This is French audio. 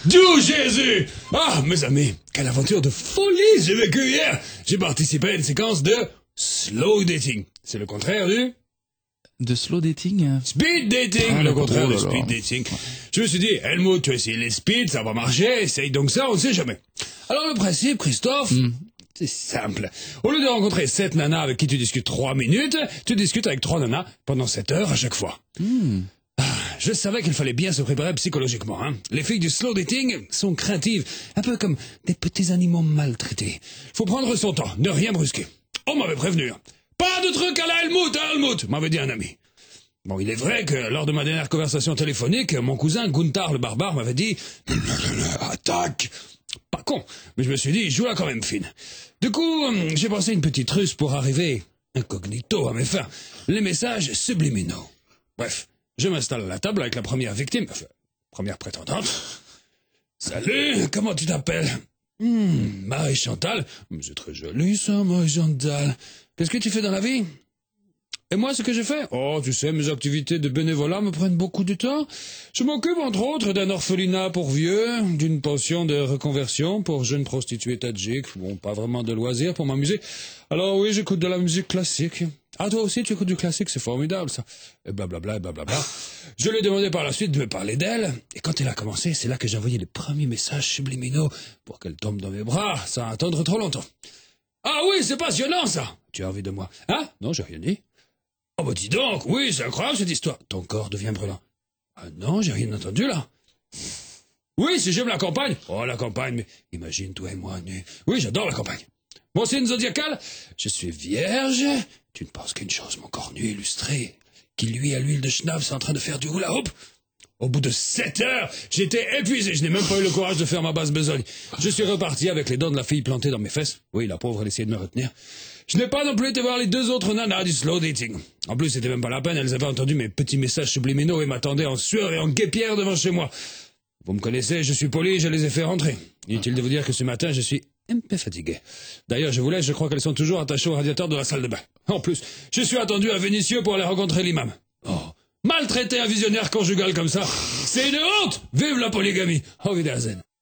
Dieu Jésus! Ah, mes amis, quelle aventure de folie j'ai vécue hier! J'ai participé à une séquence de slow dating. C'est le contraire du... De slow dating? Speed dating, Ah, le d'accord. contraire Oh de là là. speed dating. Je me suis dit, Helmut, tu as essayé les speeds, ça va marcher, essaye donc ça, on ne sait jamais. Alors le principe, Christophe, c'est simple. Au lieu de rencontrer 7 nanas avec qui tu discutes 3 minutes, tu discutes avec 3 nanas pendant 7 heures à chaque fois. Je savais qu'il fallait bien se préparer psychologiquement. Hein. Les filles du slow dating sont craintives, un peu comme des petits animaux maltraités. Faut prendre son temps, ne rien brusquer. On m'avait prévenu. Hein. Pas de truc à la Helmut, m'avait dit un ami. Bon, il est vrai que lors de ma dernière conversation téléphonique, mon cousin Gunther le barbare m'avait dit « Attaque !» Pas con, mais je me suis dit, joue-la quand même fine. Du coup, j'ai pensé une petite ruse pour arriver incognito à mes fins. Les messages subliminaux. Bref, je m'installe à la table avec la première victime, enfin, première prétendante. Salut, comment tu t'appelles? Marie-Chantal. C'est très joli ça, Marie-Chantal. Qu'est-ce que tu fais dans la vie? Et moi, ce que je fais? Oh, tu sais, mes activités de bénévolat me prennent beaucoup de temps. Je m'occupe, entre autres, d'un orphelinat pour vieux, d'une pension de reconversion pour jeunes prostituées tadjiques. Bon, pas vraiment de loisirs pour m'amuser. Alors oui, j'écoute de la musique classique. Ah, toi aussi, tu écoutes du classique, c'est formidable, ça. Et blablabla, et blablabla. Je lui ai demandé par la suite de me parler d'elle. Et quand elle a commencé, c'est là que j'ai envoyé les premiers messages subliminaux pour qu'elle tombe dans mes bras, sans attendre trop longtemps. Ah oui, c'est passionnant, ça. Tu as envie de moi? Hein? Non, j'ai rien dit. Oh bah dis donc, oui, c'est incroyable cette histoire. Ton corps devient brûlant. Ah non, j'ai rien entendu là. Oui, si j'aime la campagne. Oh, la campagne, mais imagine toi et moi nus. Oui, j'adore la campagne. Mon signe zodiacal, je suis vierge. Tu ne penses qu'une chose, mon corps nu illustré, qui lui à l'huile de schnapps est en train de faire du hula hoop. Au bout de 7 heures, j'étais épuisé, je n'ai même pas eu le courage de faire ma basse besogne. Je suis reparti avec les dents de la fille plantées dans mes fesses. Oui, la pauvre, elle essayait de me retenir. Je n'ai pas non plus été voir les 2 autres nanas du slow dating. En plus, c'était même pas la peine, elles avaient entendu mes petits messages subliminaux et m'attendaient en sueur et en guêpière devant chez moi. Vous me connaissez, je suis poli, je les ai fait rentrer. Inutile de vous dire que ce matin, je suis un peu fatigué. D'ailleurs, je vous laisse, je crois qu'elles sont toujours attachées au radiateur de la salle de bain. En plus, je suis attendu à Vénissieux pour aller rencontrer l'imam. Oh, maltraiter un visionnaire conjugal comme ça, c'est une honte! Vive la polygamie! Au Wiedersehen.